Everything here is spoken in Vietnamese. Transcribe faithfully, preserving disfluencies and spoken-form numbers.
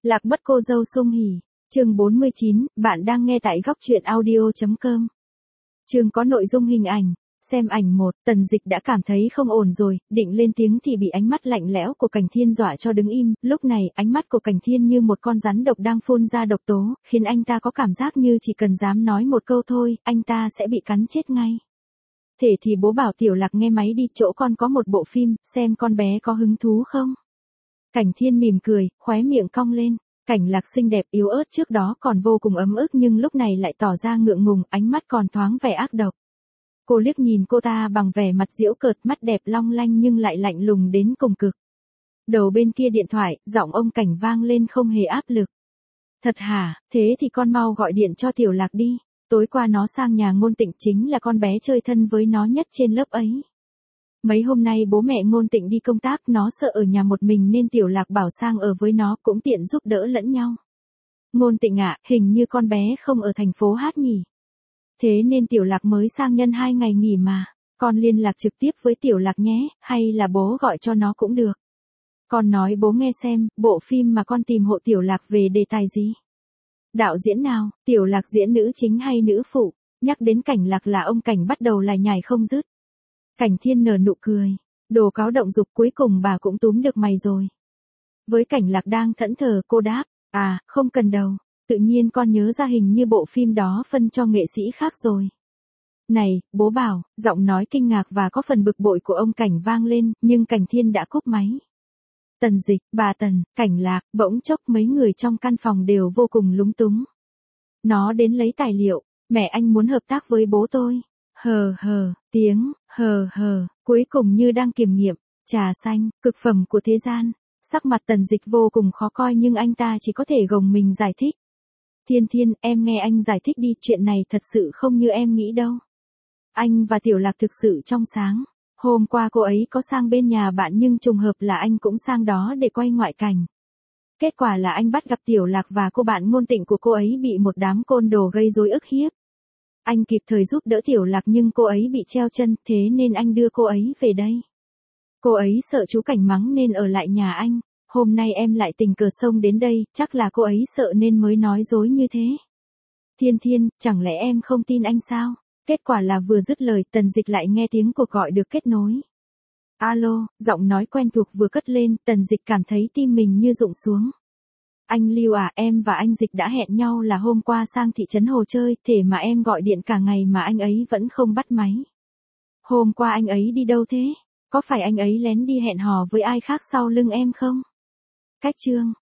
Lạc mất cô dâu Sung Hỉ. Chương bốn mươi chín, bạn đang nghe tại góc truyện audio chấm com. Chương có nội dung hình ảnh. Xem ảnh một, Tần Dịch đã cảm thấy không ổn rồi, định lên tiếng thì bị ánh mắt lạnh lẽo của Cảnh Thiên dọa cho đứng im, lúc này ánh mắt của Cảnh Thiên như một con rắn độc đang phun ra độc tố, khiến anh ta có cảm giác như chỉ cần dám nói một câu thôi, anh ta sẽ bị cắn chết ngay. Thế thì bố bảo Tiểu Lạc nghe máy đi, chỗ con có một bộ phim, xem con bé có hứng thú không? Cảnh Thiên mỉm cười, khóe miệng cong lên. Cảnh Lạc xinh đẹp yếu ớt trước đó còn vô cùng ấm ức nhưng lúc này lại tỏ ra ngượng ngùng, ánh mắt còn thoáng vẻ ác độc. Cô liếc nhìn cô ta bằng vẻ mặt giễu cợt, mắt đẹp long lanh nhưng lại lạnh lùng đến cùng cực. Đầu bên kia điện thoại, giọng ông Cảnh vang lên không hề áp lực. Thật hả, thế thì con mau gọi điện cho Tiểu Lạc đi. Tối qua nó sang nhà Ngôn Tịnh, chính là con bé chơi thân với nó nhất trên lớp ấy. Mấy hôm nay bố mẹ Ngôn Tịnh đi công tác, nó sợ ở nhà một mình nên Tiểu Lạc bảo sang ở với nó, cũng tiện giúp đỡ lẫn nhau. Ngôn Tịnh ạ, hình như con bé không ở thành phố hát nhỉ? Thế nên Tiểu Lạc mới sang nhân hai ngày nghỉ mà. Con liên lạc trực tiếp với Tiểu Lạc nhé, hay là bố gọi cho nó cũng được. Con nói bố nghe xem, bộ phim mà con tìm hộ Tiểu Lạc về đề tài gì? Đạo diễn nào, Tiểu Lạc diễn nữ chính hay nữ phụ? Nhắc đến Cảnh Lạc là ông Cảnh bắt đầu lại nhảy không dứt. Cảnh Thiên nở nụ cười. Đồ cáo động dục, cuối cùng bà cũng túm được mày rồi. Với Cảnh Lạc đang thẫn thờ, cô đáp, à, không cần đâu. Tự nhiên con nhớ ra hình như bộ phim đó phân cho nghệ sĩ khác rồi. Này, bố bảo, giọng nói kinh ngạc và có phần bực bội của ông Cảnh vang lên, nhưng Cảnh Thiên đã cúp máy. Tần Dịch, bà Tần, Cảnh Lạc, bỗng chốc mấy người trong căn phòng đều vô cùng lúng túng. Nó đến lấy tài liệu, mẹ anh muốn hợp tác với bố tôi. Hờ hờ, tiếng, hờ hờ, cuối cùng như đang kiểm nghiệm, trà xanh, cực phẩm của thế gian. Sắc mặt Tần Dịch vô cùng khó coi nhưng anh ta chỉ có thể gồng mình giải thích. Thiên Thiên, em nghe anh giải thích đi, chuyện này thật sự không như em nghĩ đâu. Anh và Tiểu Lạc thực sự trong sáng. Hôm qua cô ấy có sang bên nhà bạn nhưng trùng hợp là anh cũng sang đó để quay ngoại cảnh. Kết quả là anh bắt gặp Tiểu Lạc và cô bạn Ngôn Tịnh của cô ấy bị một đám côn đồ gây rối ức hiếp. Anh kịp thời giúp đỡ Tiểu Lạc nhưng cô ấy bị treo chân, thế nên anh đưa cô ấy về đây. Cô ấy sợ chú Cảnh mắng nên ở lại nhà anh. Hôm nay em lại tình cờ xông đến đây, chắc là cô ấy sợ nên mới nói dối như thế. Thiên Thiên, chẳng lẽ em không tin anh sao? Kết quả là vừa dứt lời, Tần Dịch lại nghe tiếng cuộc gọi được kết nối. Alo, giọng nói quen thuộc vừa cất lên, Tần Dịch cảm thấy tim mình như rụng xuống. Anh Lưu à, em và anh Dịch đã hẹn nhau là hôm qua sang thị trấn Hồ chơi, thế mà em gọi điện cả ngày mà anh ấy vẫn không bắt máy. Hôm qua anh ấy đi đâu thế? Có phải anh ấy lén đi hẹn hò với ai khác sau lưng em không? Cách chương,